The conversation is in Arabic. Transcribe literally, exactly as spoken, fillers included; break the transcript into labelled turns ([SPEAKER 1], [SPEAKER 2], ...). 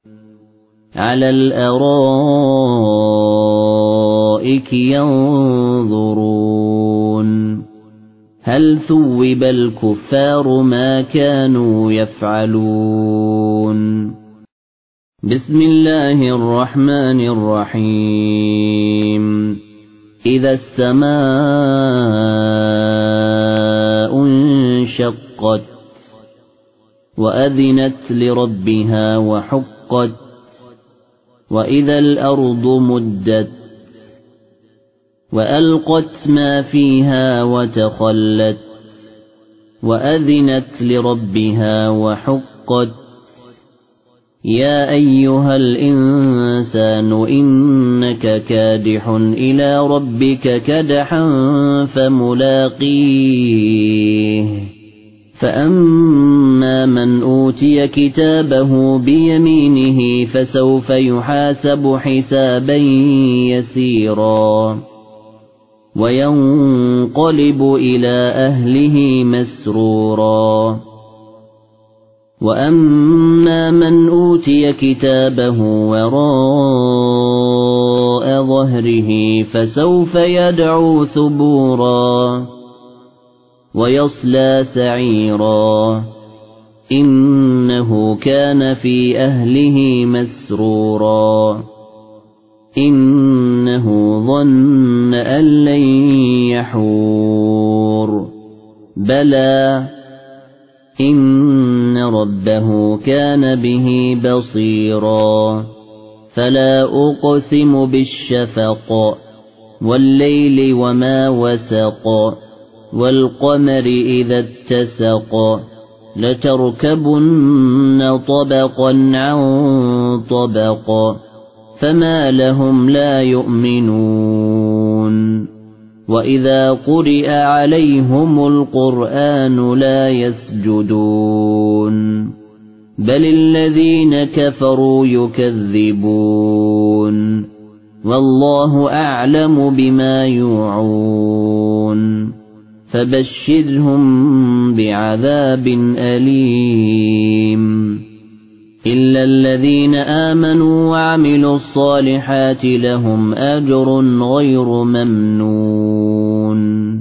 [SPEAKER 1] على الأرائك ينظرون هل ثوب الكفار ما كانوا يفعلون بسم الله الرحمن الرحيم إذا السماء انشقت وأذنت لربها وحقت وإذا الأرض مدت وألقت ما فيها وتخلت وأذنت لربها وحقت يا أيها الإنسان إنك كادح إلى ربك كدحا فملاقيه فأما من أوتي كتابه بيمينه فسوف يحاسب حسابا يسيرا وينقلب إلى أهله مسرورا وأما من أوتي كتابه وراء ظهره فسوف يدعو ثبورا ويصلى سعيرا إنه كان في أهله مسرورا إنه ظن أن لن يحور بلى إن ربه كان به بصيرا فلا أقسم بالشفق والليل وما وسق والقمر إذا اتسق لتركبن طبقا عن طبق فما لهم لا يؤمنون وإذا قرئ عليهم القرآن لا يسجدون بل الذين كفروا يكذبون والله أعلم بما يوعون فبشرهم بعذاب أليم إلا الذين آمنوا وعملوا الصالحات لهم أجر غير ممنون